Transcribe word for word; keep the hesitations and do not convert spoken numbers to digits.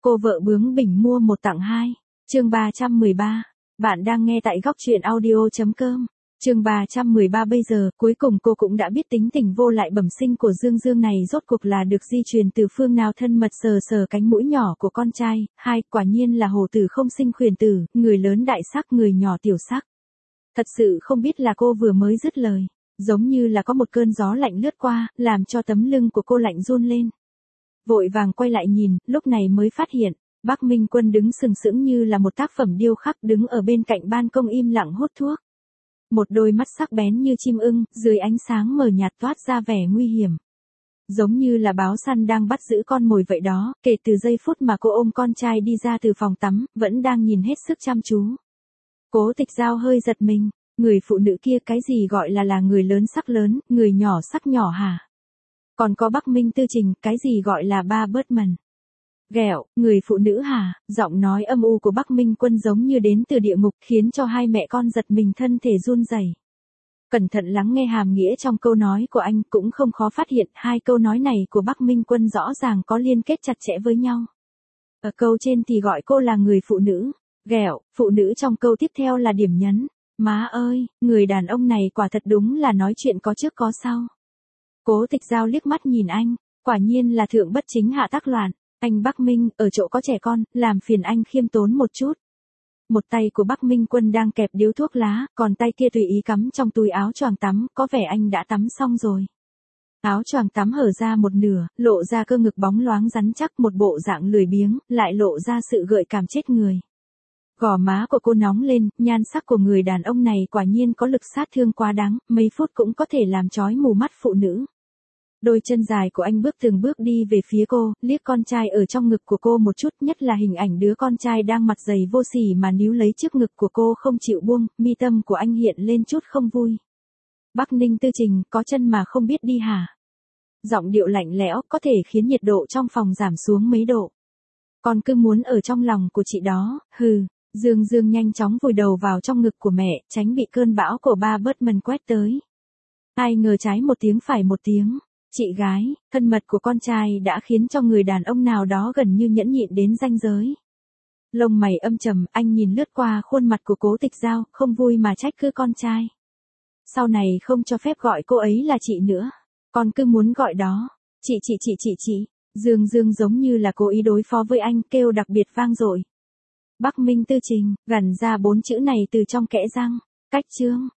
Cô vợ bướng bỉnh mua một tặng hai. Chương ba trăm mười ba. Bạn đang nghe tại góc truyện audio chấm com. Chương ba trăm mười ba. Bây giờ, cuối cùng cô cũng đã biết tính tình vô lại bẩm sinh của Dương Dương này rốt cuộc là được di truyền từ phương nào. Thân mật sờ sờ cánh mũi nhỏ của con trai. Hai, quả nhiên là hổ tử không sinh khuyển tử, người lớn đại sắc, người nhỏ tiểu sắc. Thật sự không biết là cô vừa mới dứt lời, giống như là có một cơn gió lạnh lướt qua, làm cho tấm lưng của cô lạnh run lên. Vội vàng quay lại nhìn, lúc này mới phát hiện, Bắc Minh Quân đứng sừng sững như là một tác phẩm điêu khắc, đứng ở bên cạnh ban công im lặng hút thuốc. Một đôi mắt sắc bén như chim ưng, dưới ánh sáng mờ nhạt toát ra vẻ nguy hiểm. Giống như là báo săn đang bắt giữ con mồi vậy đó. Kể từ giây phút mà cô ôm con trai đi ra từ phòng tắm, vẫn đang nhìn hết sức chăm chú. Cố Tịch Giao hơi giật mình, người phụ nữ kia cái gì gọi là là người lớn sắc lớn, người nhỏ sắc nhỏ hả? Còn có Bắc Minh Tư Trình, cái gì gọi là ba bớt mần? Ghẹo, người phụ nữ hả? Giọng nói âm u của Bắc Minh Quân giống như đến từ địa ngục, khiến cho hai mẹ con giật mình thân thể run rẩy. Cẩn thận lắng nghe hàm nghĩa trong câu nói của anh, cũng không khó phát hiện hai câu nói này của Bắc Minh Quân rõ ràng có liên kết chặt chẽ với nhau. Ở câu trên thì gọi cô là người phụ nữ, ghẹo, phụ nữ trong câu tiếp theo là điểm nhấn. Má ơi, người đàn ông này quả thật đúng là nói chuyện có trước có sau. Cố Tịch Giao liếc mắt nhìn anh, quả nhiên là thượng bất chính hạ tắc loạn. Anh Bắc Minh, ở chỗ có trẻ con, làm phiền anh khiêm tốn một chút. Một tay của Bắc Minh Quân đang kẹp điếu thuốc lá, còn tay kia tùy ý cắm trong túi áo choàng tắm, có vẻ anh đã tắm xong rồi. Áo choàng tắm hở ra một nửa, lộ ra cơ ngực bóng loáng rắn chắc, một bộ dạng lười biếng, lại lộ ra sự gợi cảm chết người. Gò má của cô nóng lên, nhan sắc của người đàn ông này quả nhiên có lực sát thương quá đáng, mấy phút cũng có thể làm chói mù mắt phụ nữ. Đôi chân dài của anh bước từng bước đi về phía cô, liếc con trai ở trong ngực của cô một chút, nhất là hình ảnh đứa con trai đang mặt dày vô sỉ mà níu lấy trước ngực của cô không chịu buông, mi tâm của anh hiện lên chút không vui. Bắc Ninh Tư Trình, có chân mà không biết đi hả? Giọng điệu lạnh lẽo, có thể khiến nhiệt độ trong phòng giảm xuống mấy độ. Con cứ muốn ở trong lòng của chị đó, hừ. Dương Dương nhanh chóng vùi đầu vào trong ngực của mẹ, tránh bị cơn bão của ba bớt mần quét tới. Ai ngờ trái một tiếng phải một tiếng. Chị gái, thân mật của con trai đã khiến cho người đàn ông nào đó gần như nhẫn nhịn đến ranh giới. Lông mày âm trầm, anh nhìn lướt qua khuôn mặt của Cố Tịch Giao, không vui mà trách cứ con trai. Sau này không cho phép gọi cô ấy là chị nữa. Con cứ muốn gọi đó. Chị chị chị chị chị. Dương Dương giống như là cố ý đối phó với anh, kêu đặc biệt vang dội. Bắc Minh Tư Trình, gằn ra bốn chữ này từ trong kẽ răng. Cách chương,